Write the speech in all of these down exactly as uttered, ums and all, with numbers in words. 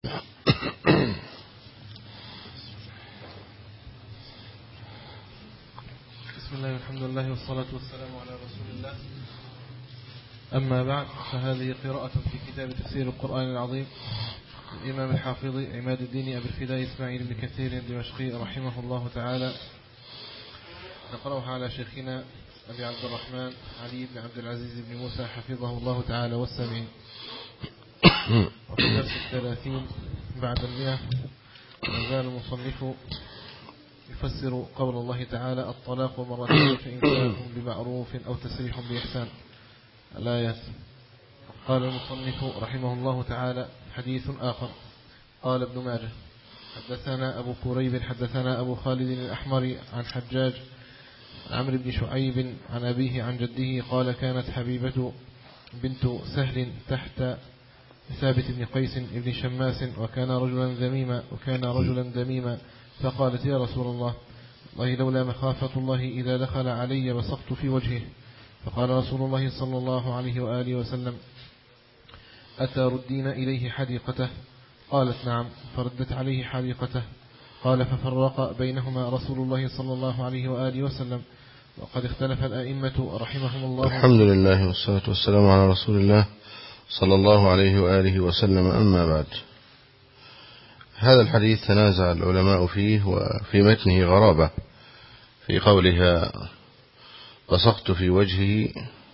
بسم الله والحمد لله والصلاة والسلام على رسول الله. أما بعد، فهذه قراءة في كتاب تفسير القرآن العظيم الإمام الحافظ عماد الدين أبي الفداء إسماعيل بن كثير الدمشقي رحمه الله تعالى. نقرأها على شيخنا أبي عبد الرحمن علي بن عبد العزيز بن موسى حفظه الله تعالى والسامعين. وفي درس الثلاثين بعد المئة نزال المصنف يفسر قول الله تعالى: الطلاق مرتين فإمساك بمعروف أو تسريح بإحسان. الآيات. قال المصنف رحمه الله تعالى: حديث آخر. قال ابن ماجه: حدثنا أبو كريب حدثنا أبو خالد الأحمر عن حجاج عمرو بن شعيب عن أبيه عن جده قال: كانت حبيبة بنت سهل تحت ثابت بن قيس بن شماس وكان رجلا ذميما وكان رجلا ذميما فقالت: يا رسول الله، والله لولا مخافة الله إذا دخل علي بصقت في وجهه. فقال رسول الله صلى الله عليه وآله وسلم: أتردين إليه حديقته؟ قالت: نعم. فردت عليه حديقته. قال: ففرق بينهما رسول الله صلى الله عليه وآله وسلم. وقد اختلف الأئمة رحمهم الله. الحمد لله والصلاة والسلام على رسول الله صلى الله عليه وآله وسلم. أما بعد، هذا الحديث تنازع العلماء فيه، وفي متنه غرابة في قولها بصقت في وجهه،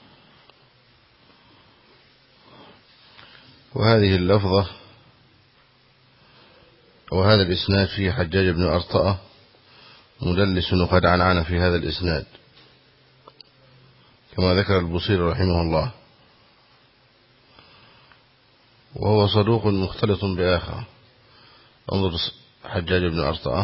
وهذه اللفظة وهذا الإسناد فيه حجاج بن أرطأة مدلس وقد عنعن في هذا الإسناد كما ذكر البصيري رحمه الله، وهو صدوق مختلط بآخر. انظر حجاج بن أرطأة،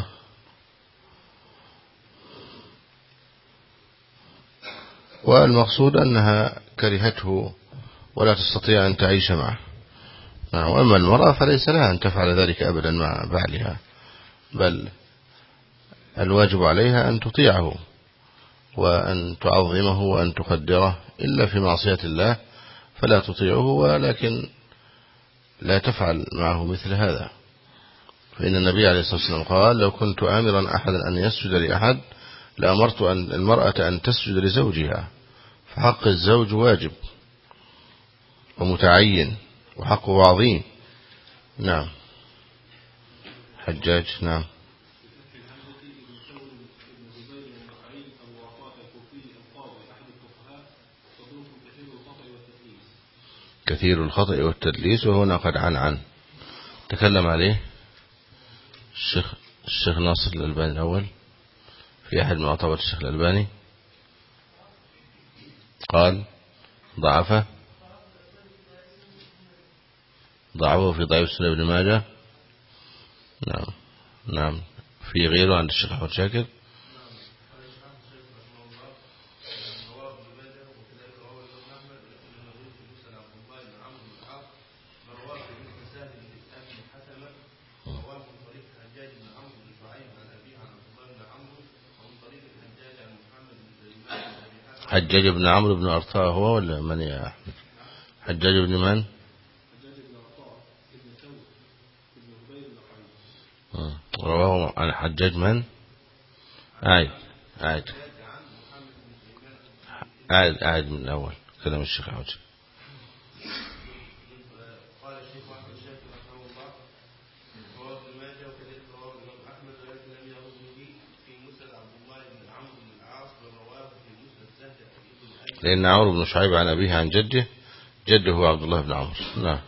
والمقصود أنها كرهته ولا تستطيع أن تعيش معه. وأما المرأة فليس لها أن تفعل ذلك أبدا مع بعلها، بل الواجب عليها أن تطيعه وأن تعظمه وأن تقدره، إلا في معصية الله فلا تطيعه، ولكن لا تفعل معه مثل هذا. فإن النبي عليه الصلاة والسلام قال: لو كنت آمرا أحدا أن يسجد لأحد لأمرت أن المرأة أن تسجد لزوجها، فحق الزوج واجب ومتعين وحقه عظيم. نعم. حجاج. نعم. كثير الخطأ والتدليس، وهنا قد عن عن تكلم عليه الشيخ الشيخ ناصر الألباني الأول في أحد معتبر الشيخ الألباني، قال ضعفه ضعفه في ضعيف سنن ابن ماجه. نعم نعم في غيره عند الشيخ أحمد شاكر. حجاج بن عمرو بن أرطاء هو ولا من يا أحمد؟ حجاج بن من؟ رواه عن حجاج من؟ عايد عايد عايد عايد من الأول كلام الشيخ أحمد. لأن عمرو بن شعيب عن أبيه عن جده، جده هو عبد الله بن عمرو. نعم.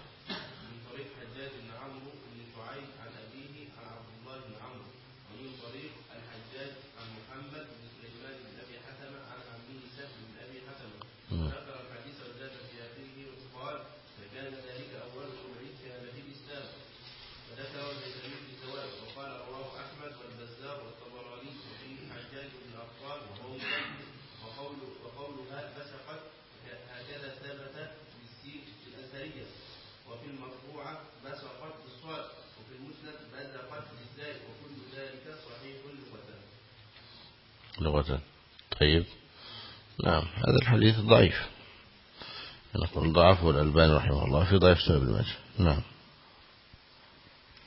لغة. طيب. نعم. هذا الحديث ضعيف، نقول ضعفه الألباني رحمه الله في ضعيف سنن ابن ماجه. نعم.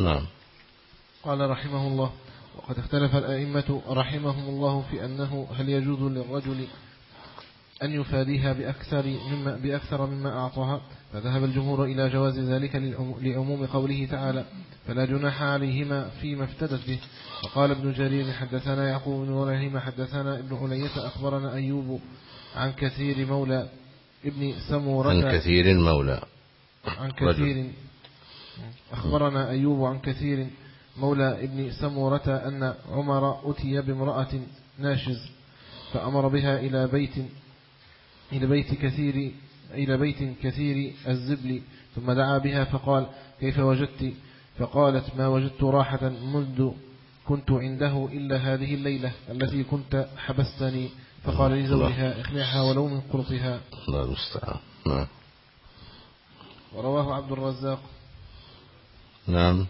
نعم. قال رحمه الله: وقد اختلف الأئمة رحمهم الله في أنه هل يجوز للرجل أن يفاديها بأكثر مما, بأكثر مما أعطاها، فذهب الجمهور إلى جواز ذلك لعموم قوله تعالى: فلا جناح عليهما فيما افتدت به. وقال ابن جرير: حدثنا يعقوب بن إبراهيم حدثنا ابن علية أخبرنا أيوب عن كثير مولى ابن سمورة عن كثير مولى عن كثير أخبرنا أيوب عن كثير مولى ابن سمورة أن عمر أتي بامرأة ناشز فأمر بها إلى بيت إلى بيت كثير إلى بيت كثير الزبل، ثم دعا بها فقال: كيف وجدت؟ فقالت: ما وجدت راحة منذ كنت عنده إلا هذه الليلة التي كنت حبستني. فقال لزوجها: اخلعها ولو من قرطها. الله المستعان. نعم. ورواه عبد الرزاق. نعم.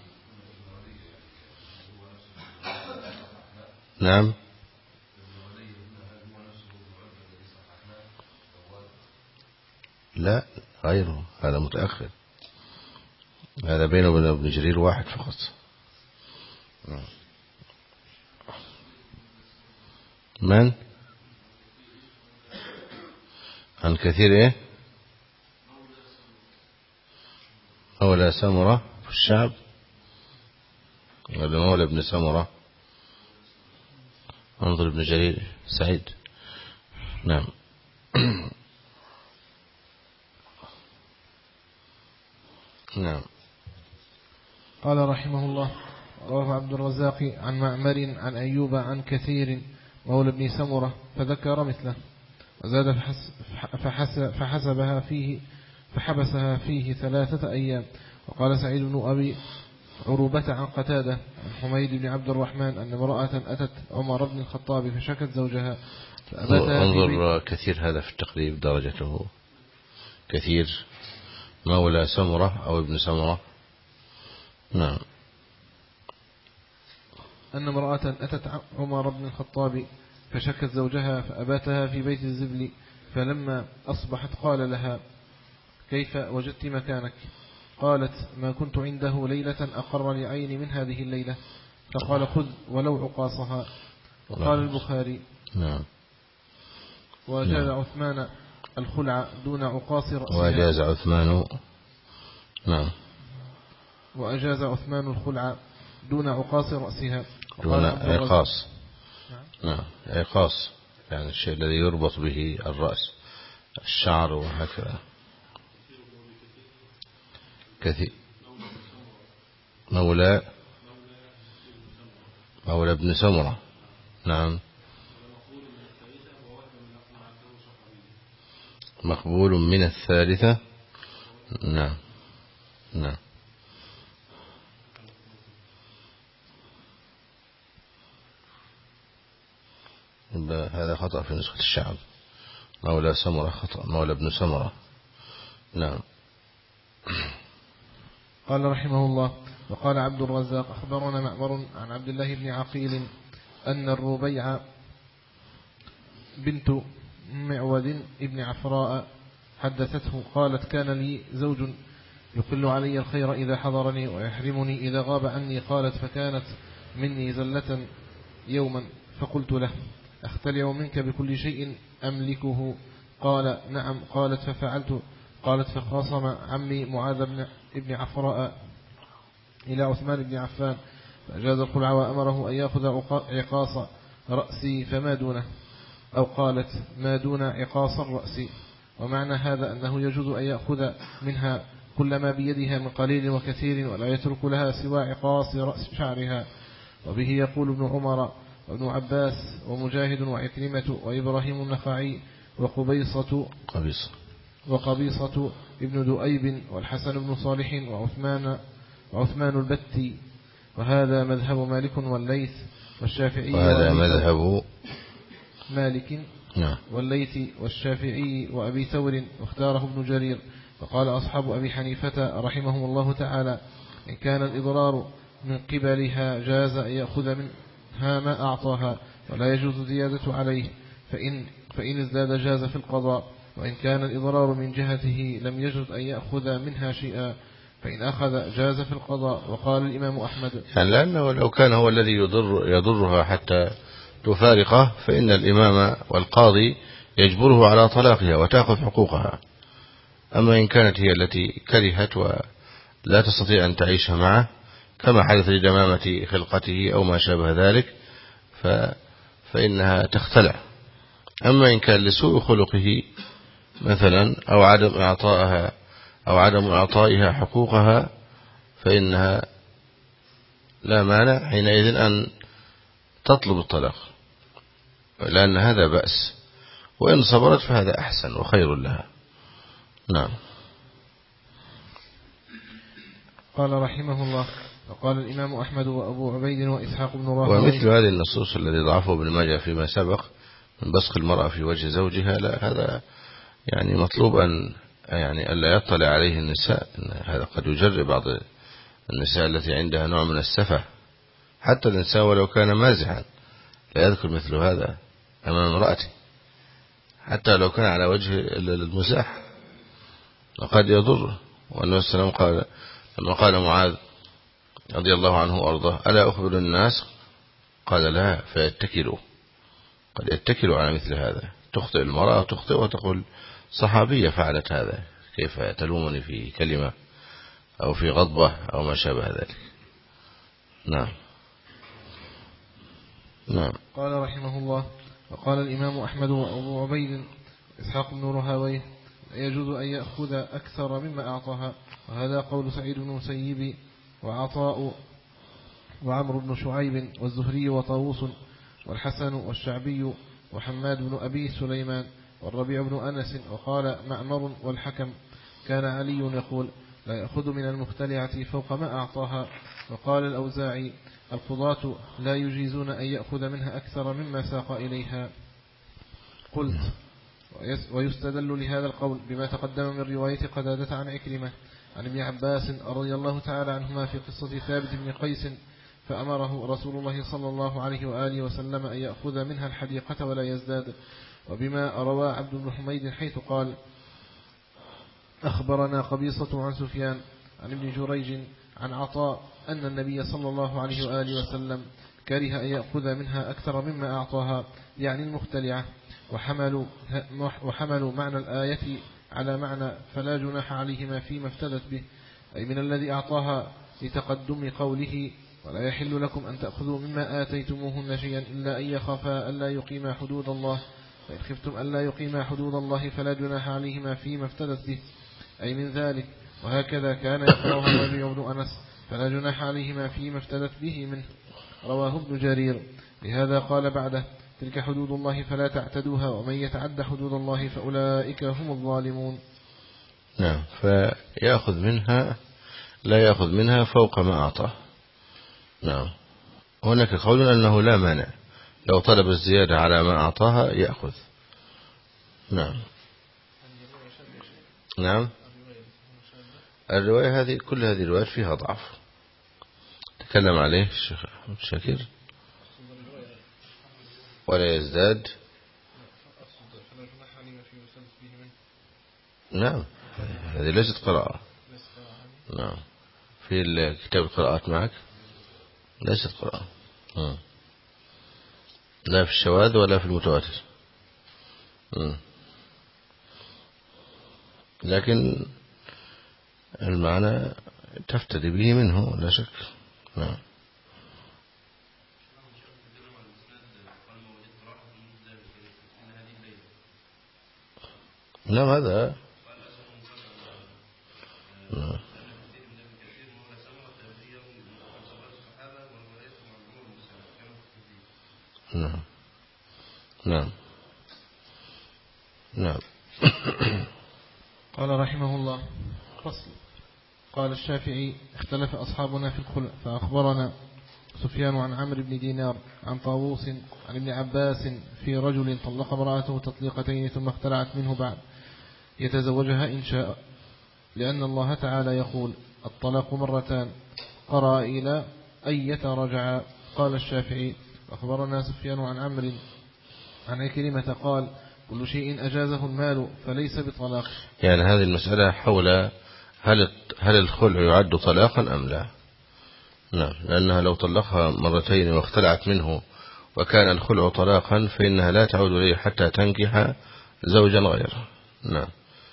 نعم. لا، غيره، هذا متأخر، هذا بينه وبين ابن جرير واحد فقط. من؟ عن كثير ايه؟ مولى سمرة في الشعب ولا مولى ابن سمرة؟ انظر ابن جرير سعيد. نعم. نعم. قال رحمه الله: رواه عبد الرزاق عن معمر عن أيوب عن كثير مولى ابن سمرة فذكر مثله، وزاد فحس فحسبها فيه فحبسها فيه ثلاثة أيام. وقال سعيد بن أبي عروبة عن قتادة عن حميد بن عبد الرحمن أن امرأة أتت عمر بن الخطاب فشكت زوجها فأبتها. انظر كثير هذا في التقريب درجته، كثير مولى سمرة أو ابن سمرة. نعم. أن امرأة أتت عمر بن الخطاب فشكت زوجها فأباتها في بيت الزبل، فلما أصبحت قال لها: كيف وجدت مكانك؟ قالت: ما كنت عنده ليلة أقر لعيني من هذه الليلة. فقال: خذ ولو عقاصها. وقال البخاري: نعم. وجاز عثمان الخلع دون عقاص رأسها. وجاز عثمان نعم وأجاز عثمان الخلع دون عقاص رأسها. دون عقاص. نعم. عقاص يعني الشيء الذي يربط به الرأس، الشعر وهكذا. كثير مولى مولى ابن سمرة. نعم. مقبول من الثالثة. نعم. نعم. هذا خطأ في نسخة الشعب، مولى سمرة خطأ، مولى ابن سمرة. نعم. قال رحمه الله: وقال عبد الرزاق أخبرنا معمر عن عبد الله بن عقيل أن الربيع بنت معود ابن عفراء حدثته قالت: كان لي زوج يقل علي الخير إذا حضرني ويحرمني إذا غاب عني. قالت: فكانت مني زلة يوما فقلت له: أختلع منك بكل شيء أملكه؟ قال: نعم. قالت: ففعلت. قالت: فخاصم عمي معاذ بن عفراء إلى عثمان بن عفان فأجاز الخلع وأمره أن يأخذ عقاص رأسي فما دونه، أو قالت: ما دون عقاص الرأس. ومعنى هذا أنه يجوز أن يأخذ منها كل ما بيدها من قليل وكثير ولا يترك لها سوى عقاص رأس شعرها. وبه يقول ابن عمر وابن عباس ومجاهد وعكرمة وإبراهيم النخعي وقبيصة قبيصة وقبيصة ابن دؤيب والحسن بن صالح وعثمان وعثمان البتي. وهذا مذهب مالك والليث والشافعي. وهذا مذهب مالك نعم والليث والشافعي وأبي ثور واختاره ابن جرير. وقال أصحاب أبي حنيفة رحمهم الله تعالى: إن كان الإضرار من قبلها جاز أن يأخذ منها ما أعطاها ولا يجوز زيادة عليه، فإن, فإن ازداد جاز في القضاء. وإن كان الإضرار من جهته لم يجوز أن يأخذ منها شيئا فإن أخذ جاز في القضاء. وقال الإمام أحمد يعني لأنه لو كان هو الذي يضر يضرها حتى تفارقه فإن الإمام والقاضي يجبره على طلاقها وتأخذ حقوقها. أما إن كانت هي التي كرهت ولا تستطيع أن تعيش معه كما حدث لدمامة خلقته أو ما شابه ذلك ف... فإنها تختلع. أما إن كان لسوء خلقه مثلا أو عدم إعطائها أو عدم إعطائها حقوقها فإنها لا مانع حينئذ أن تطلب الطلاق، لأن هذا بأس، وإن صبرت فهذا أحسن وخير لها. نعم. قال رحمه الله: وقال الإمام أحمد وأبو عبيد وإسحاق بن راهويه. ومثل هذه النصوص الذي ضعفه ابن ماجه فيما سبق من بصق المرأة في وجه زوجها، لا، هذا يعني مطلوب أن يعني ألا يطلع عليه النساء. هذا قد يجرب بعض النساء التي عندها نوع من السفة، حتى الإنسان ولو كان مازحا لا يذكر مثل هذا أمام امرأته حتى لو كان على وجه المزاح، وقد يضر. والنبي صلى الله عليه وسلم قال لما قال معاذ رضي الله عنه وأرضاه: ألا أخبر الناس؟ قال: لا، فيتكلوا. قد يتكلوا على مثل هذا. تخطئ المرأة تخطئ وتقول صحابية فعلت هذا، كيف تلومني في كلمة أو في غضبة أو ما شابه ذلك. نعم. نعم. قال رحمه الله: وقال الإمام أحمد وأبو عبيد إسحاق بن راهويه: يجوز أن يأخذ أكثر مما أعطاها. وهذا قول سعيد بن المسيب وعطاء وعمرو بن شعيب والزهري وطاووس والحسن والشعبي وحماد بن أبي سليمان والربيع بن أنس. وقال معمر والحكم: كان علي يقول: لا يأخذ من المختلعة فوق ما أعطاها. وقال الأوزاعي: القضاة لا يجيزون أن يأخذ منها أكثر مما ساق إليها. قلت: ويستدل لهذا القول بما تقدم من رواية قتادة عن عكرمة عن ابن عباس رضي الله تعالى عنهما في قصة ثابت بن قيس، فأمره رسول الله صلى الله عليه وآله وسلم أن يأخذ منها الحديقة ولا يزداد. وبما روى عبد بن حميد حيث قال: أخبرنا قبيصة عن سفيان عن ابن جريج عن عطاء أن النبي صلى الله عليه وآله وسلم كره أن يأخذ منها أكثر مما أعطاها، يعني المختلعة. وحملوا, وحملوا معنى الآية على معنى فلا جناح عليهما فيما افتدت به، أي من الذي أعطاها، لتقدم قوله: ولا يحل لكم أن تأخذوا مما آتيتموهن شيئا إلا أن يخافا ألا يقيما حدود الله، فإن خفتم ألا يقيما حدود الله فلا جناح عليهما فيما افتدت به، أي من ذلك. وهكذا كان يقرأه الربيع بن أنس: فلا جناح عليهما فيما افتدت به منه. رواه ابن جرير. لهذا قال بعده: تلك حدود الله فلا تعتدوها، ومن يتعد حدود الله فأولئك هم الظالمون. نعم. فيأخذ منها لا يأخذ منها فوق ما أعطاه. نعم. هناك قول أنه لا مانع، لو طلب الزيادة على ما أعطاها يأخذ. نعم. نعم. الرواية هذه كل هذه الروايات فيها ضعف، تكلم عليه الشيخ شاكر. ولا يزداد. نعم. هذه ليست قراءة. نعم. في كتاب القراءات معك ليست قراءة، لا في الشواذ ولا في المتواتر، لكن المعنى تفتدي به منه لا شك. نعم. نعم. هذا نعم. نعم. نعم. نعم. قال رحمه الله: فصل. قال الشافعي: اختلف أصحابنا في الخلع، فأخبرنا سفيان عن عمرو بن دينار عن طاووس عن ابن عباس في رجل طلق امرأته تطليقتين ثم اختلعت منه بعد يتزوجها إن شاء، لأن الله تعالى يقول: الطلاق مرتان، قرأ إلى أن يترجع. قال الشافعي: أخبرنا سفيان عن عمرو عن عكرمة قال: كل شيء أجازه المال فليس بطلاق. يعني هذه المسألة حول هل هل الخلع يعد طلاقا أم لا؟ نعم، لأنها لو طلقها مرتين واختلعت منه وكان الخلع طلاقا فإنها لا تعود إليه حتى تنكح زوجا غيره. نعم.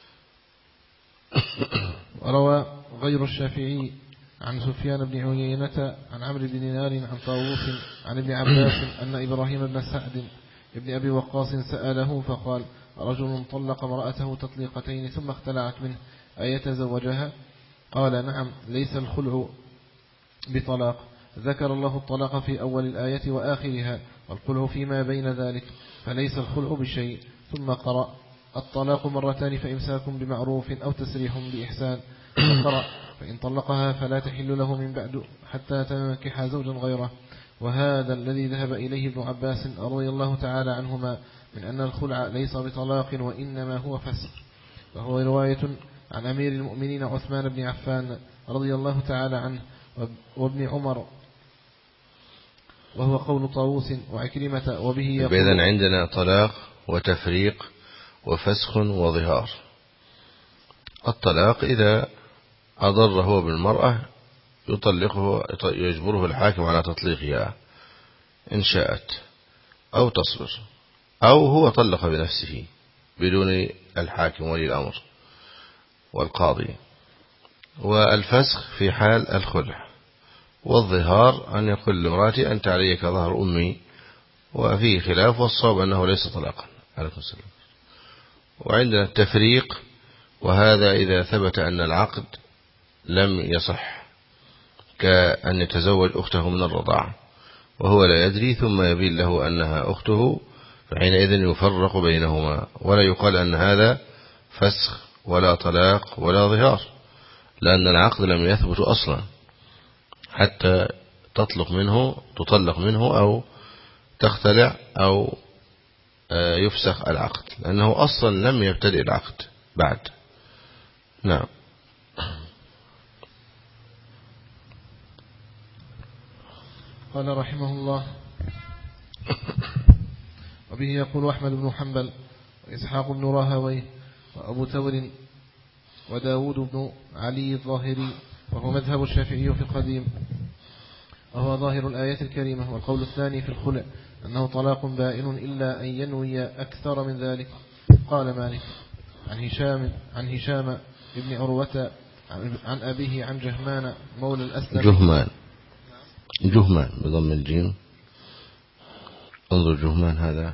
وروى غير الشافعي عن سفيان بن عيينة عن عمرو بن دينار عن طاووس عن ابن عباس أن إبراهيم بن سعد ابن أبي وقاص سأله فقال: رجل طلق امرأته تطليقتين ثم اختلعت منه أيتزوجها؟ قال: نعم، ليس الخلع بطلاق. ذكر الله الطلاق في أول الآية وآخرها، والخلع فيما بين ذلك، فليس الخلع بشيء. ثم قرأ: الطلاق مرتان فإمساك بمعروف أو تسريح بإحسان. وقرأ: فإن طلقها فلا تحل له من بعد حتى تنكح زوجا غيره. وهذا الذي ذهب إليه ابن عباس رضي الله تعالى عنهما من أن الخلع ليس بطلاق وإنما هو فسخ. وهو رواية عن أمير المؤمنين عثمان بن عفان رضي الله تعالى عنه وابن عمر، وهو قول طاووس وعكرمة. وبه يقول: إذن عندنا طلاق وتفريق وفسخ وظهار. الطلاق إذا أضر هو بالمرأة يطلقه، يجبره الحاكم على تطليقها إن شاءت أو تصبر، أو هو طلق بنفسه بدون الحاكم ولي الأمر والقاضي. والفسخ في حال الخلع. والظهار أن يقول لامرأتي أنت علي كظهر أمي، وفيه خلاف، والصواب أنه ليس طلاقا. عليكم السلام. وعندنا التفريق، وهذا إذا ثبت أن العقد لم يصح، كأن يتزوج أخته من الرضاعة وهو لا يدري ثم يبين له أنها أخته، فحينئذ يفرق بينهما، ولا يقال أن هذا فسخ ولا طلاق ولا ظهار، لأن العقد لم يثبت أصلا حتى تطلق منه تطلق منه أو تختلع أو يفسخ العقد، لأنه أصلا لم يبتدئ العقد بعد. نعم. قال رحمه الله: وبه يقول أحمد بن حنبل وإسحاق بن راهويه وأبو ثور وداود بن علي الظاهري، وهو مذهب الشافعي في القديم، وهو ظاهر الآية الكريمة. والقول الثاني في الخلع أنه طلاق بائن إلا أن ينوي أكثر من ذلك. قال مالك عن هشام عن هشام ابن عروة عن أبيه عن جهمان مولى الأسلم. جهمان جهمان بضم الجيم. انظر جهمان هذا.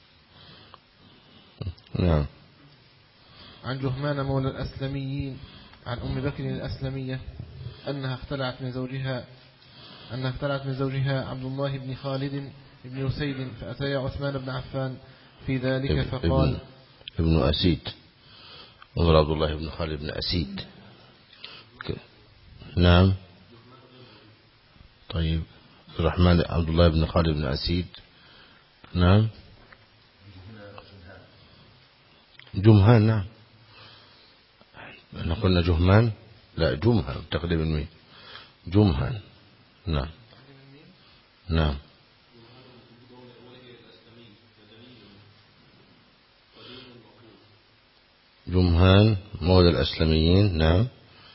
نعم. عن جهمان مولى الأسلميين عن أم بكر الأسلمية أنها اختلعت من زوجها أنها اختلعت من زوجها عبد الله بن خالد بن أسيد، فأتيا عثمان بن عفان في ذلك فقال: ابن, ابن أسيد. انظر عبد الله بن خالد بن أسيد. نعم. طيب الرحمن عبد الله بن خالد بن أسيد. نعم. جمهان. نعم. احنا قلنا جهمان، لا جمهان تقديم الميم. جمهان. نعم. نعم. جمهان مولى الأسلميين. نعم.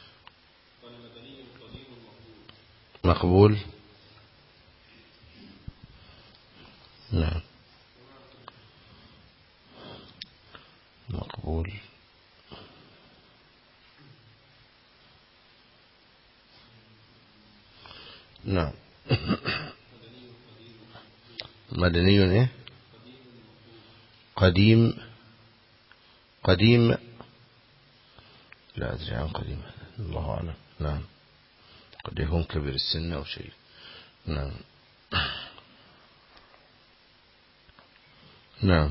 مقبول. نعم. مقبول. نعم. مدني ايه؟ قديم. قديم لا أدري عن قديم، الله أعلم. نعم. قد يكون كبير السن أو شيء. نعم. نعم.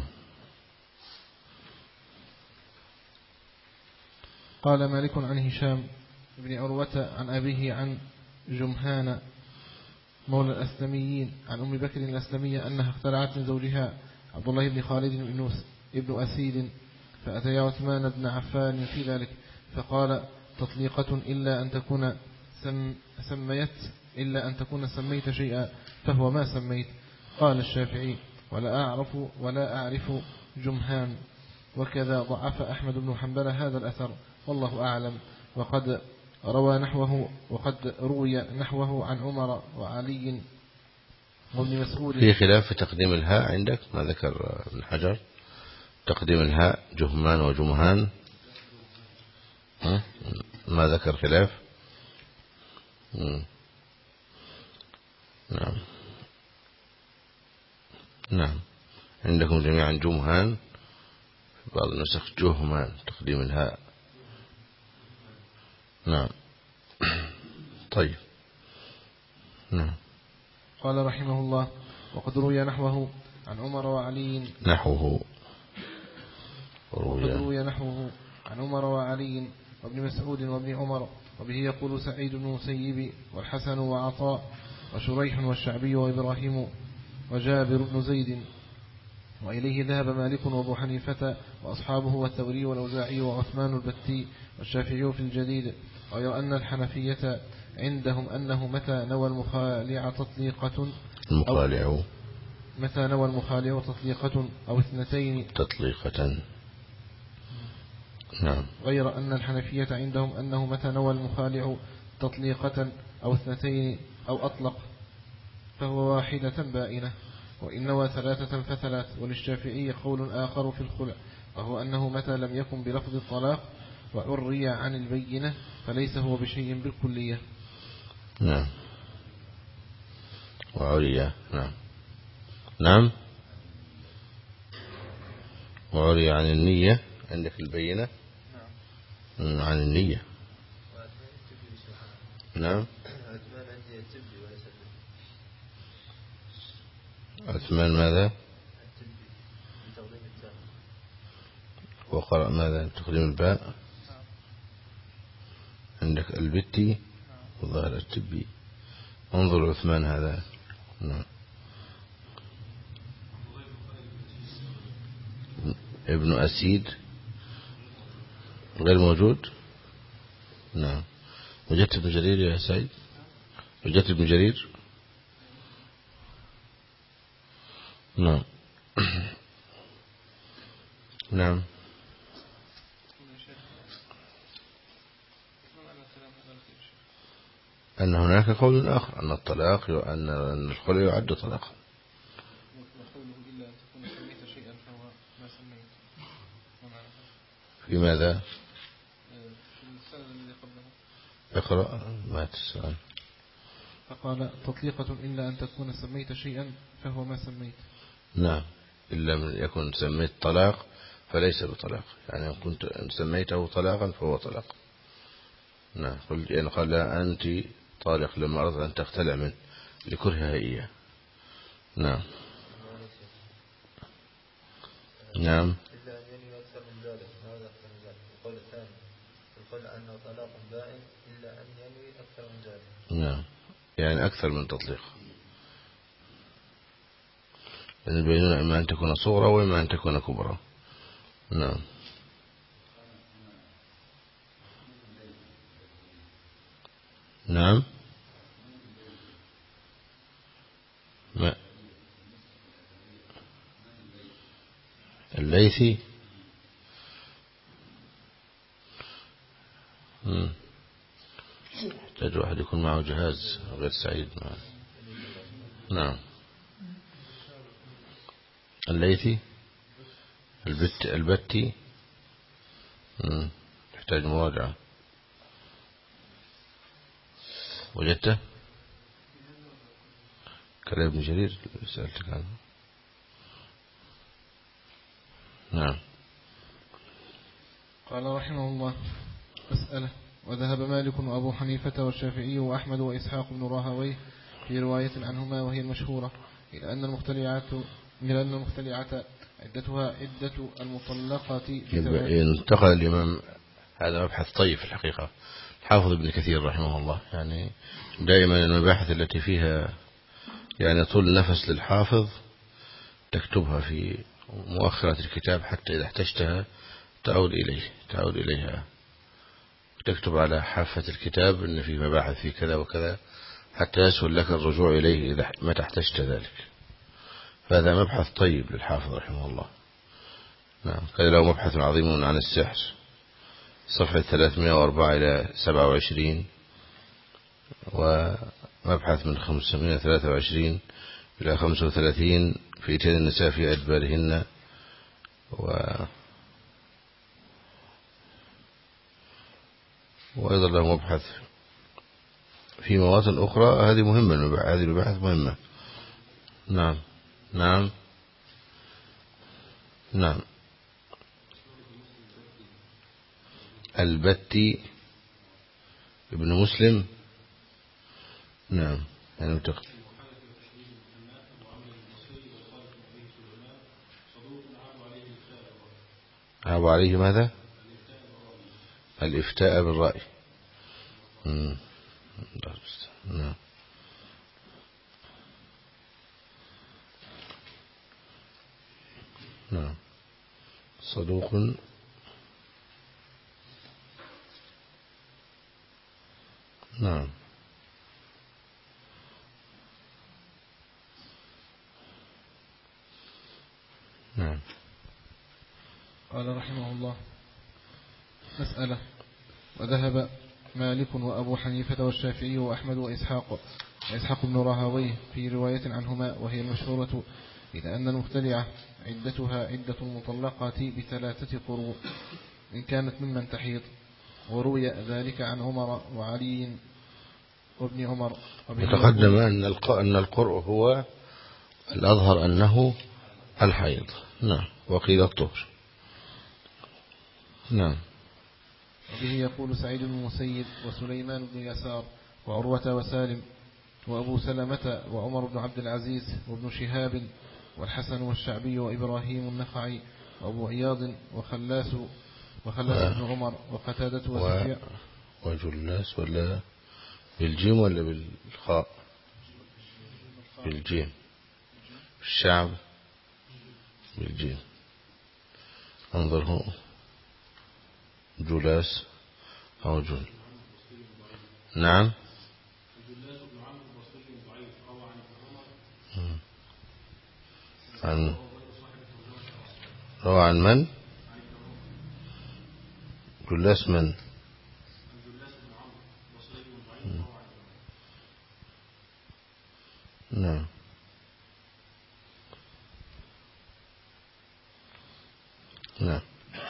قال مالك عن هشام بن عروة عن أبيه عن جمهان مولى الأسلميين عن أم بكر الأسلمية أنها اختلعت من زوجها عبد الله بن خالد بن أسيد، فأتيا عثمان بن عفان في ذلك فقال: تطليقة إلا أن تكون سم سميت إلا أن تكون سميت شيئا فهو ما سميت. قال الشافعي: ولا أعرف ولا أعرف جمهان. وكذا ضعف أحمد بن حنبل هذا الأثر والله أعلم. وقد روى نحوه وقد روي نحوه عن عمر وعلي وابن مسعود. في خلاف في تقديم الهاء عندك ما ذكر ابن حجر، تقديم الهاء جهمان وجمهان ما ذكر خلاف. نعم نعم عندكم جميعا جمهان، في بعض النسخ جهمان تقديم الهاء. نعم طيب. نعم. قال رحمه الله وقد روي نحوه عن عمر وعلي نحوه وقد روي نحوه عن عمر وعلي وابن مسعود وابن عمر، وبه يقول سعيد بن المسيب والحسن وعطاء وشريح والشعبي وإبراهيم وجابر بن زيد. وإليه ذهب مالك وابو حنيفة وأصحابه والثوري والأوزاعي وعثمان البتي والشافعي في الجديد، غير أن الحنفية عندهم أنه متى نوى المخالع تطليقة المخالع متى نوى المخالع تطليقة أو اثنتين تطليقة. نعم. غير أن الحنفية عندهم أنه متى نوى المخالع تطليقة أو اثنتين أو أطلق فهو واحدة بائنة، وإن نوى ثلاثة فثلاث. وللشافعي قول آخر في الخلع، وهو أنه متى لم يكن بلفظ الطلاق وعري عن البينة فليس هو بشيء بالكلية. نعم وعري. نعم نعم وعري عن النية عندك البينة. نعم عن النية. نعم عثمان ماذا وقرأ ماذا تقديم الباء عندك البتي وظهر التبي. انظر عثمان هذا. نعم ابن أسيد غير موجود. نعم وجدت ابن جرير يا سيد، وجدت ابن جرير. نعم نعم أن هناك قول آخر أن الطلاق أن الخلع يعد طلاقا. في ماذا؟ اقرأ ما تسأل. فقال تطليقة إلا أن تكون سميت شيئا فهو ما سميت. نعم إلا من يكون سميت طلاق فليس بطلاق، يعني كنت سميته طلاقا فهو طلاق. نعم يعني قال لا أنت طالق لما أردت أن تختلع منه لكرهها إياه. نعم نعم إلا أن ينوي أكثر من ذلك. ماذا أكثر من ذلك؟ القول الثاني القول أنه طلاق بائن إلا أن ينوي أكثر من ذلك. نعم يعني أكثر من تطليق، لأن البينونة إما أن تكون صغرى وإما أن تكون كبرى. نعم نعم ما الليثي. يحتاج واحد يكون معه جهاز غير سعيد معه. نعم الليثي البت البتي يحتاج مراجعة. وجدته كلام ابن جرير سألتك عنه. نعم. قال رحمه الله مسألة. وذهب مالك وأبو حنيفة والشافعي وأحمد وإسحاق بن راهويه في رواية عنهما وهي المشهورة إلى أن المختلعات إلى أن المختلعة عدتها عدة المطلقة. انتقل الإمام هذا مبحث طيب في الحقيقة. حافظ ابن كثير رحمه الله يعني دائما المباحث التي فيها يعني طول نفس للحافظ تكتبها في مؤخرة الكتاب حتى إذا احتجتها تعود إليه تعود إليها تكتب على حافة الكتاب إن في مباحث في كذا وكذا حتى يسهل لك الرجوع إليه إذا متى احتجت ذلك. فهذا مبحث طيب للحافظ رحمه الله. نعم قال له مبحث عظيم عن السحر صفحة ثلاثمائة وأربعة إلى سبعة وعشرين، ومبحث من خمسمائة وثلاثة وعشرين إلى خمسة وثلاثين في إتيان النساء في أدبارهن، و وأيضا له مبحث في مواطن أخرى. هذه مهمة، هذه المباحث مهمة. نعم نعم نعم. البتي ابن مسلم. نعم يعني متق... عاب عليه ماذا؟ الإفتاء بالرأي. مم. نعم. نعم. صدوق. نعم. نعم. قال رحمه الله: مسألة. وذهب مالك وأبو حنيفة والشافعي وأحمد وإسحاق وإسحاق بن راهويه في رواية عنهما وهي المشهورة إلى أن المختلعة عدتها عدة المطلقات بثلاثة قروء إن كانت ممن تحيض. وروي ذلك عن عمر وعلي وابن عمر. وتقدم أن القرء هو الأظهر أنه الحيض. نعم. وقيل الطهر. نعم. وبه يقول سعيد بن المسيب وسليمان بن يسار وعروة وسالم وأبو سلمة وعمر بن عبد العزيز وابن شهاب والحسن والشعبي وإبراهيم النخعي وأبو عياض وخلاس وخلاس بن عمر وقتادة وسفيان. وجلاس ولا بالجيم ولا بالخاء؟ بالجيم. الشعب بالجيم. انظره جلاس أو جل. نعم. عن روى عن من؟ جلاس من؟ نعم. نعم.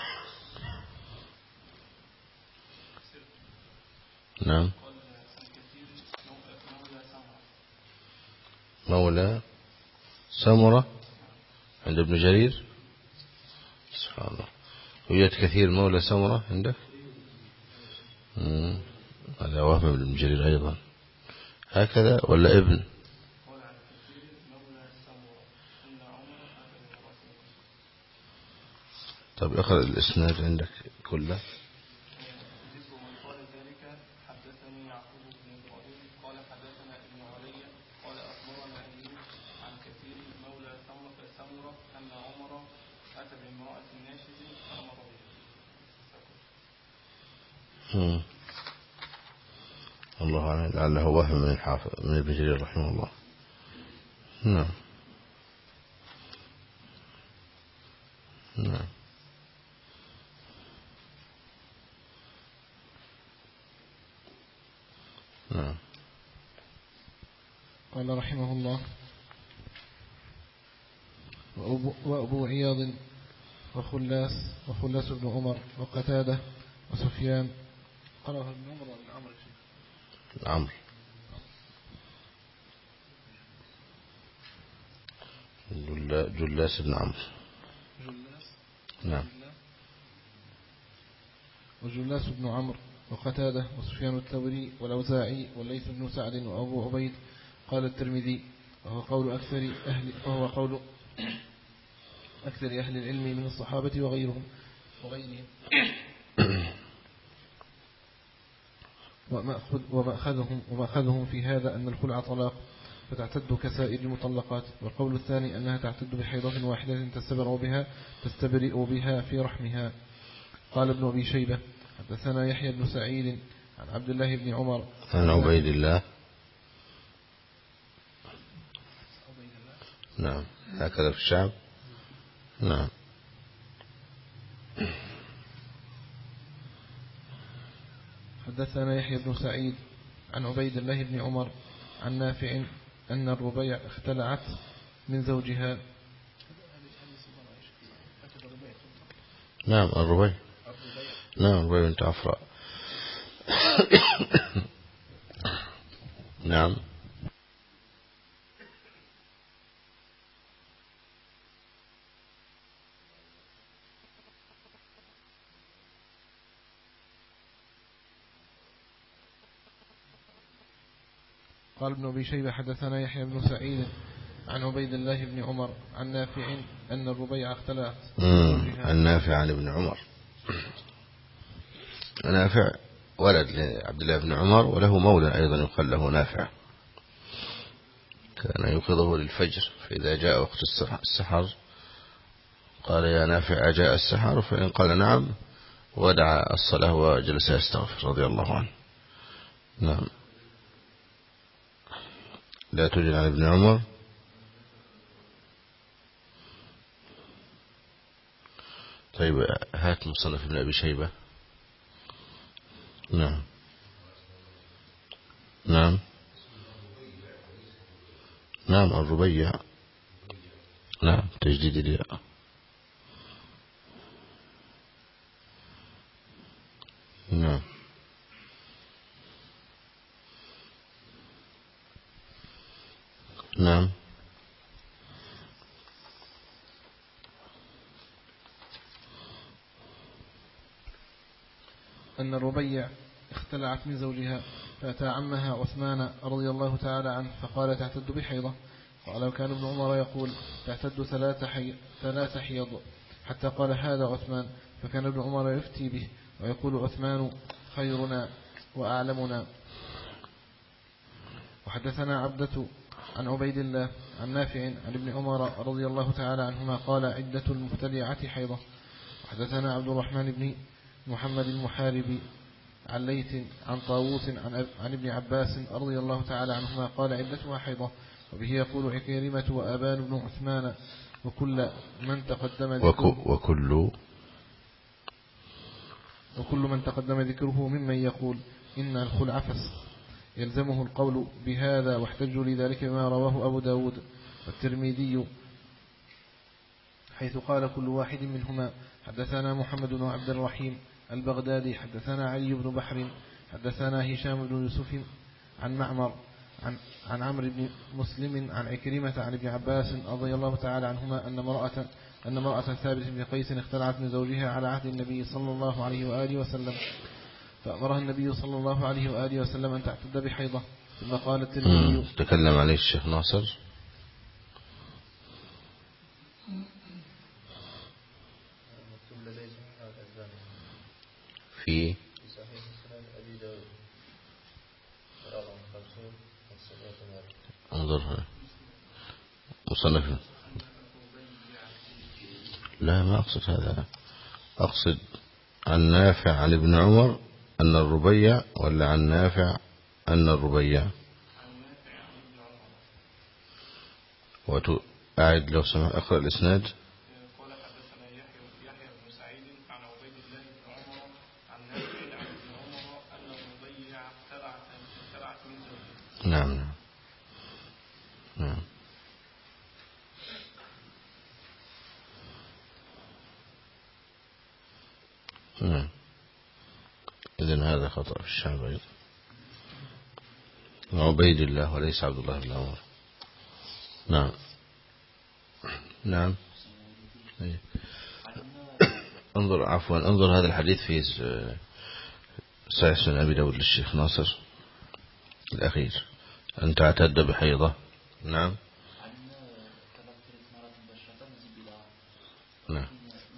نعم. مولى سمرة عند ابن جرير. سبحان الله. وجد كثير مولى سمرة عنده. هذا وهم ابن جرير أيضا هكذا ولا ابن؟ طب اقرأ الإسناد عندك كله. مم. الله أعلم، لعله وهم من الحافظ من ابن جرير رحمه الله. نعم. نعم. نعم. قال رحمه الله: وأبو, وأبو عياض وخلاس وخلاس بن عمر وقتادة وسفيان. قرأه ابن عمر وابن عمر عمرو. جلاس بن عمرو. جلاس. نعم. وجلاس بن عمرو وقتادة وسفيان الثوري والأوزاعي والليث بن سعد وأبو عبيد. قال الترمذي: وهو قول أكثر أهل وهو قول أكثر أهل العلم من الصحابة وغيرهم وغيرهم ومأخذهم ومأخذهم في هذا أن الخلع طلاق فتعتد كسائر المطلقات. والقول الثاني أنها تعتد بحيضة واحدة تستبرئ بها تستبرئ بها في رحمها. قال ابن أبي شيبة: حدثنا يحيى بن سعيد عن عبد الله بن عمر عن عبيد الله. نعم هكذا في الشعب. نعم. حدثنا يحيى بن سعيد عن عبيد الله بن عمر عن نافع أن الربيع اختلعت من زوجها. نعم الربيع نعم الربيع بنت عفراء. نعم. قال ابن أبي شيبة حدثنا يحيى بن سعيد عن عبيد الله بن عمر عن نافع أن الربيع اختلعت. النافع عن ابن عمر. نافع ولد لعبد الله بن عمر وله مولى أيضا يقال له نافع، كان يوقظه للفجر فإذا جاء وقت السحر قال يا نافع أجاء السحر؟ فإن قال نعم ودع الصلاة وجلس يستغفر رضي الله عنه. نعم. لا توجد عن ابن عمر. طيب هات مصنف ابن أبي شيبة. نعم نعم نعم الربيع. نعم تجديد الياء. نعم نعم أن الربيع اختلعت من زوجها فأتى عمها عثمان رضي الله تعالى عنه فقال تعتد بحيضة. قال وكان ابن عمر يقول تعتد ثلاث, حي... ثلاث حيض حتى قال هذا عثمان، فكان ابن عمر يفتي به ويقول عثمان خيرنا وأعلمنا. وحدثنا عبدة عن عبيد الله عن نافع عن ابن عمر رضي الله تعالى عنهما قال عدة المبتلعة حيضة. وحدثنا عبد الرحمن بن محمد المحاربي عن ليث عن طاووس عن ابن عباس رضي الله تعالى عنهما قال عدتها حيضة. وبه يقول عكرمة وأبان بن عثمان وكل من تقدم ذكره وكل وكل من تقدم ذكره ممن يقول إن الخلع فسق يلزمه القول بهذا، واحتجوا لذلك ما رواه أبو داود والترمذي حيث قال كل واحد منهما حدثنا محمد بن عبد الرحيم البغدادي حدثنا علي بن بحر حدثنا هشام بن يوسف عن معمر عن, عن عمرو بن مسلم عن عكرمة عن ابن عباس رضي الله تعالى عنهما أن امرأة أن امرأة ثابت بن قيس اختلعت من زوجها على عهد النبي صلى الله عليه وآله وسلم، فأمرها النبي صلى الله عليه وآله وسلم أن تعتد بحيضة. ثم قال الترمذي تكلم عليه الشيخ ناصر في صحيح سنن أبي داود رقم خمسون انظرها مصنف. لا ما أقصد هذا، أقصد عن نافع عن ابن عمر أن الربيع ولا عن نافع أن الربيع؟ وأعد لو سمح أقرأ الإسناد. قال حدثنا يحيى بن سعيد عن عبيد الله بن عمر عن نافع عن ابن عمر أن الربيع اختلعت من زوجها. نعم نعم نعم نعم. إذن هذا خطأ في الشعب عبيد الله وليس عبد الله بن عمر. نعم نعم. انظر عفوا انظر هذا الحديث في صحيح سنن أبي داود للشيخ ناصر الأخير أن تعتد بحيضة. نعم نعم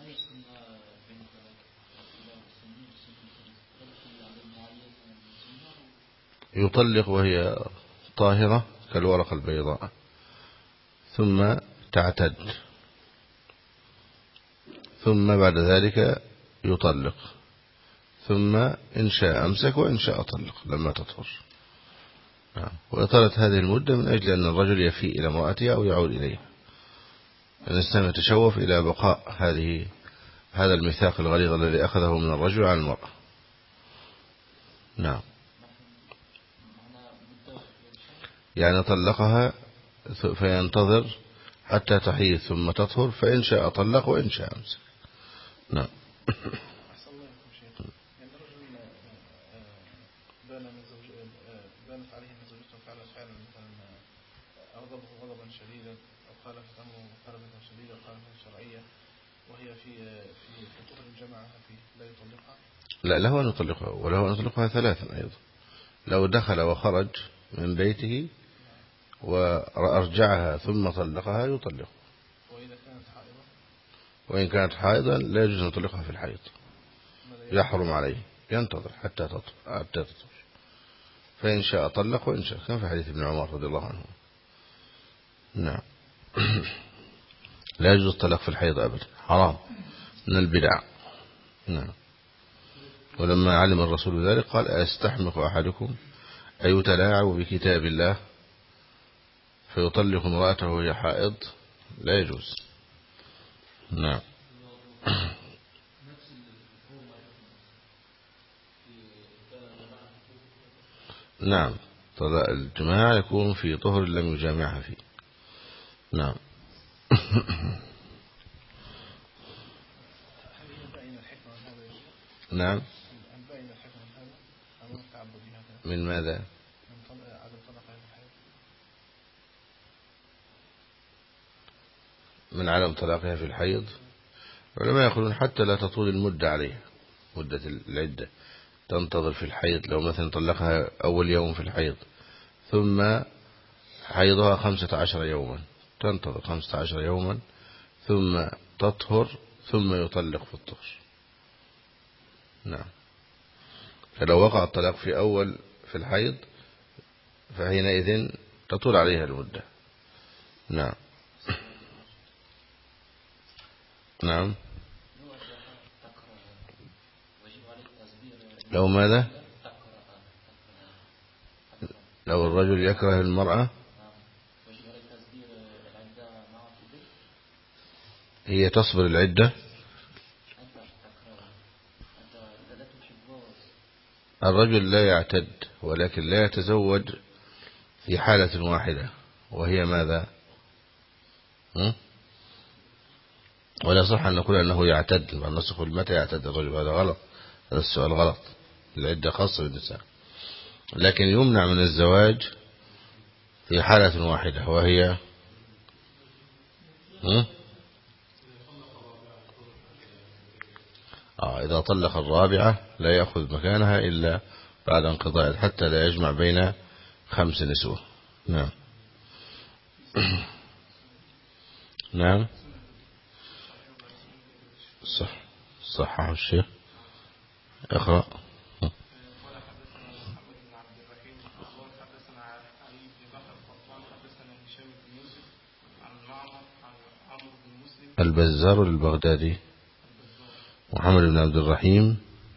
يطلق وهي طاهرة كالورقة البيضاء ثم تعتد ثم بعد ذلك يطلق ثم إن شاء أمسك وإن شاء طلق لما تطهر. نعم. وإطالة هذه المدة من أجل أن الرجل يفي إلى امرأته أو يعود إليها. الإسلام يتشوف إلى بقاء هذه هذا الميثاق الغليظ الذي أخذه من الرجل على المرأة. نعم. يعني طلقها فينتظر حتى تحيض ثم تطهر، فإن شاء طلق وإن شاء أمسك. نعم. أحسن الله يكون شيء. يعني رجل بان من زوج بانت عليه من زوجته فعلا فعلا مثلا أغضبه غضبا شديدا أو خالفت أمره مخالفة شديدة أو خالفة شرعية، وهي في في في طهر جمعها فيه، لا يطلقها؟ لا، له أن يطلقها، وله أن يطلقها ثلاثا أيضا. لو دخل وخرج من بيته وأرجعها ثم طلقها يطلق. وإذا كانت حائضة؟ وإن كانت حائضا لا يجوز أن يطلقها في الحيض، يحرم عليه، ينتظر حتى تطهر حتى تطهر، فإن شاء طلق وإن شاء، كان في حديث ابن عمر رضي الله عنه. نعم. لا يجوز الطلاق في الحيض أبدا، حرام من البدع. نعم. ولما علم الرسول ذلك قال: أستحمق أحدكم أن يتلاعب بكتاب الله فيطلق امرأته وهي حائض؟ لا يجوز. نعم. نعم. الجماع يكون في طهر لم يجامعها فيه. نعم. نعم. من ماذا؟ من عدم طلاقها في الحيض. ولما يقولون حتى لا تطول المدة عليها، مدة العدة، تنتظر في الحيض. لو مثلا طلقها أول يوم في الحيض ثم حيضها خمسة عشر يوما، تنتظر خمسة عشر يوما ثم تطهر ثم يطلق في الطهر. نعم. فلو وقع الطلاق في أول في الحيض فحينئذ تطول عليها المدة. نعم. نعم. لو ماذا؟ لو الرجل يكره المرأة هي تصبر العدة. الرجل لا يعتد ولكن لا يتزوج في حالة واحدة، وهي ماذا؟ م? ولا صح أن نقول أنه يعتد، نصف متى يعتد الرجل؟ هذا غلط، هذا السؤال غلط. العدة خاصة بالنساء، لكن يمنع من الزواج في حالة واحدة، وهي م? آه إذا طلق الرابعة لا يأخذ مكانها إلا بعد انقضاء، حتى لا يجمع بين خمس نسوة. نعم. نعم. صح صححه الشيخ. اقرأ. البزار البغدادي محمد بن عبد الرحيم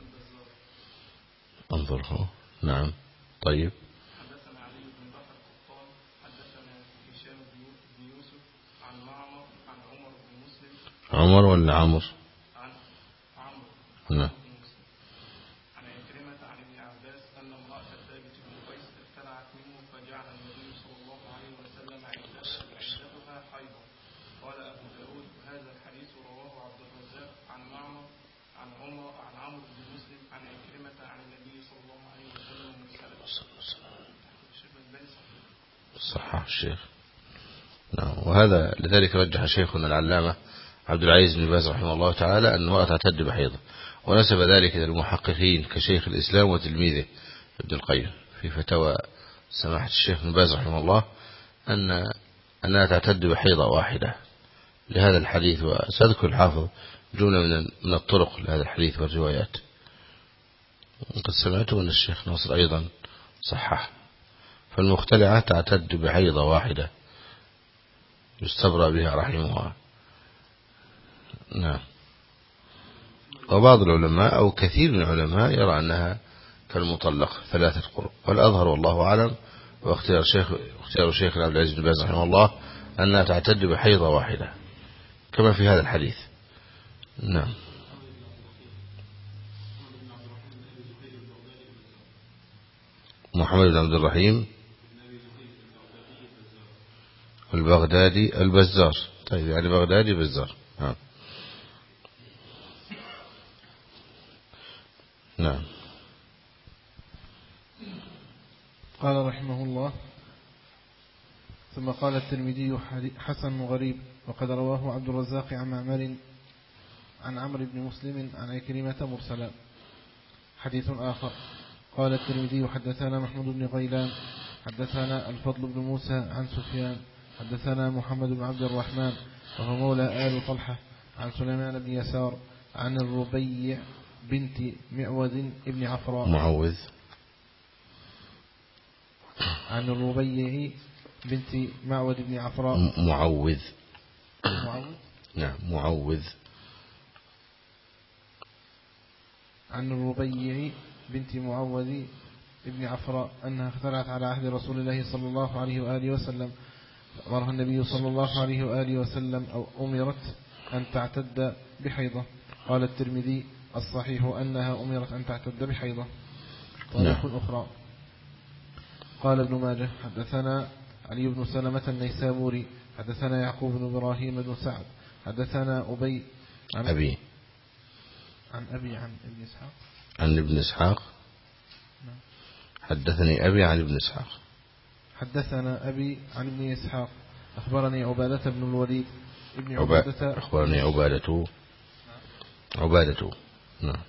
انظره. نعم. طيب. حدثنا علي بن بكر القطان حدثنا هشام بن يوسف عن معمر عن عمر بن مسلم. عمر ولا عمر؟ عن عمرو. نعم. عن عكرمة عن ابن عباس أن امرأة ثابت بن قيس ابتلعت منه فجعل النبي صلى الله عليه وسلم عدتها حيضا. قال أبو داود: هذا الحديث رواه عبد الرزاق عن معمر عن عمر عن عمرو بن مسلم عن عكرمة عن النبي صلى الله عليه وسلم مرسلا. صحح الشيخ. نعم. وهذا لذلك رجح شيخنا العلامة عبد العزيز بن باز رحمه الله تعالى أن المرأة تعتد بحيضة، ونسب ذلك إلى المحققين كشيخ الإسلام وتلميذه ابن القيم في فتاوى سماحة الشيخ ابن باز رحمه الله أن أنها تعتد بحيضة واحدة لهذا الحديث. وسأذكر الحافظ جملة من الطرق لهذا الحديث والروايات. قد سمعت أن الشيخ ناصر أيضا صحح. فالمختلعة تعتد بحيضة واحدة يستبرأ بها رحمها. نعم. وبعض العلماء أو كثير من العلماء يرى أنها كالمطلق ثلاثة قرء، والأظهر والله أعلم واختيار شيخ اختيار شيخ عبد العزيز بن باز رحمه الله أنها تعتد بحيضة واحدة كما في هذا الحديث. نعم. محمد بن عبد الرحيم البغدادي البزار. طيب يعني بغدادي بزار. نعم نعم. قال رحمه الله: ثم قال الترمذي حسن غريب، وقد رواه عبد الرزاق عن معمر عن عمرو بن مسلم عن عكرمة مرسلا. حديث آخر: قال الترمذي حدثنا محمود بن غيلان حدثنا الفضل بن موسى عن سفيان حدثنا محمد بن عبد الرحمن وهو مولى آل طلحة عن سليمان بن يسار عن الربيع بنت معوذ ابن عفراء معوذ عن الربيع بنت معوذ بن عفراء معوذ معوذ نعم معوذ عن الربيع بنت معوذ ابن عفراء أنها اختلعت على عهد رسول الله صلى الله عليه وآله وسلم، فأمرها النبي صلى الله عليه وآله وسلم أو أمرت أن تعتد بحيضة. قال الترمذي: الصحيح أنها أمرت أن تعتد بحيضة. طريق أخرى: قال ابن ماجه حدثنا علي بن سلمة النيسابوري حدثنا يعقوب بن إبراهيم بن سعد حدثنا أبي عن أبي عن أبي عن ابن إسحاق عن ابن إسحاق حدثني أبي عن ابن إسحاق حدثنا أبي عن ابن إسحاق أخبرني عبادة بن الوليد ابن عبا... عبادة أخبرني عبادة عبادة نعم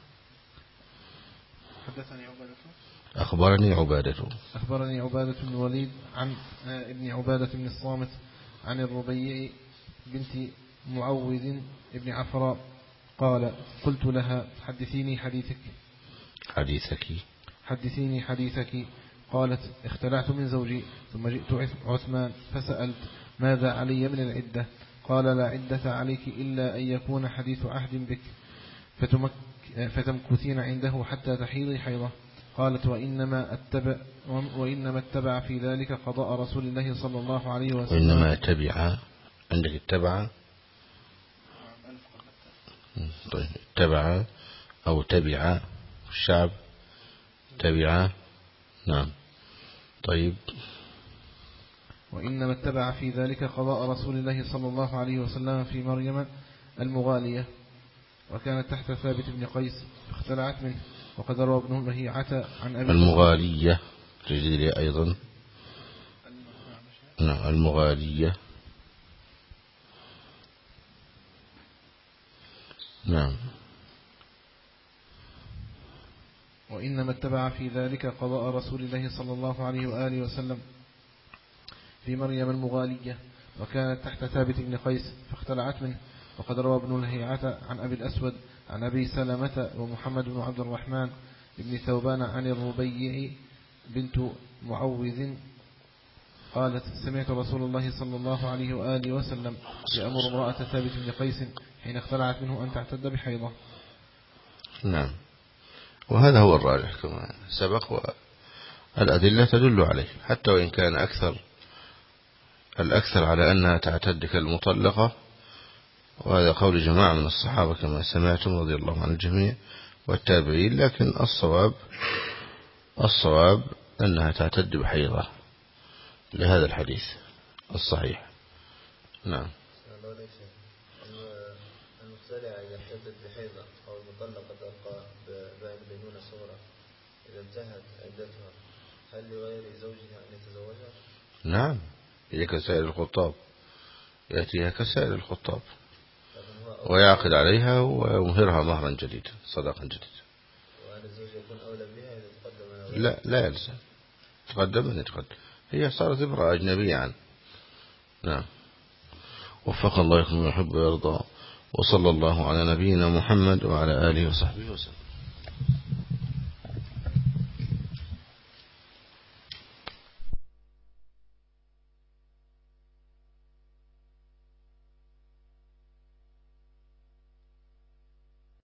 حدثني عبادة أخبرني عبادة أخبرني عبادة بن الوليد عن ابن عبادة بن الصامت عن الربيع بنت معوذ ابن عفراء قال: قلت لها: حدثيني حديثك حديثك حدثيني حديثك. قالت: اختلعت من زوجي ثم جئت عثمان فسألت: ماذا علي من العدة؟ قال: لا عدة عليك إلا أن يكون حديث عهد بك فتمك فتمكثين عنده حتى تحيضي حيضة. قالت: وإنما اتبع, وإنما اتبع في ذلك قضاء رسول الله صلى الله عليه وسلم. وإنما اتبع عندك اتبع طيب اتبع أو تبع الشعب تبع نعم طيب. وإنما اتبع في ذلك قضاء رسول الله صلى الله عليه وسلم في مريم المغالية، وكانت تحت ثابت بن قيس فاختلعت منه. وقد روى ابن لهيعة عن أبي المغالية تجدي أيضا نعم المغالية نعم. وإنما اتبع في ذلك قضاء رسول الله صلى الله عليه وآله وسلم في مريم المغالية، وكانت تحت ثابت بن قيس فاختلعت منه. وقد روى ابن لهيعة عن أبي الأسود عن أبي سلمة ومحمد بن عبد الرحمن بن ثوبان عن الربيع بنت معوذ قالت: سمعت رسول الله صلى الله عليه وآله وسلم يأمر امرأة ثابت بن قيس حين اختلعت منه أن تعتد بحيضة. نعم. وهذا هو الراجح كما سبق، والأدلة تدل عليه، حتى وإن كان أكثر الأكثر على أنها تعتد كالمطلقة، وهذا قول جماعة من الصحابة كما سمعتم رضي الله عن الجميع والتابعين، لكن الصواب الصواب أنها تعتد بحيضة لهذا الحديث الصحيح. نعم. المختلعة إذا اعتدت بحيضة أو المطلقة تبقى بعد بينونة صغرى إذا انتهت عدتها، هل لغير زوجها أن يتزوجها؟ نعم، هي كسائر الخطاب، يأتيها كسائر الخطاب ويعقد عليها ويمهرها مهرا جديدا صداقا جديدا. وهل الزوج يكون أولى بها إذا تقدم؟ لا لا يلزم، تقدم من يتقدم، هي صارت امرأة أجنبية عنه. نعم. وفق الله يكون يحب ويرضى، وصلى الله على نبينا محمد وعلى آله وصحبه وسلم.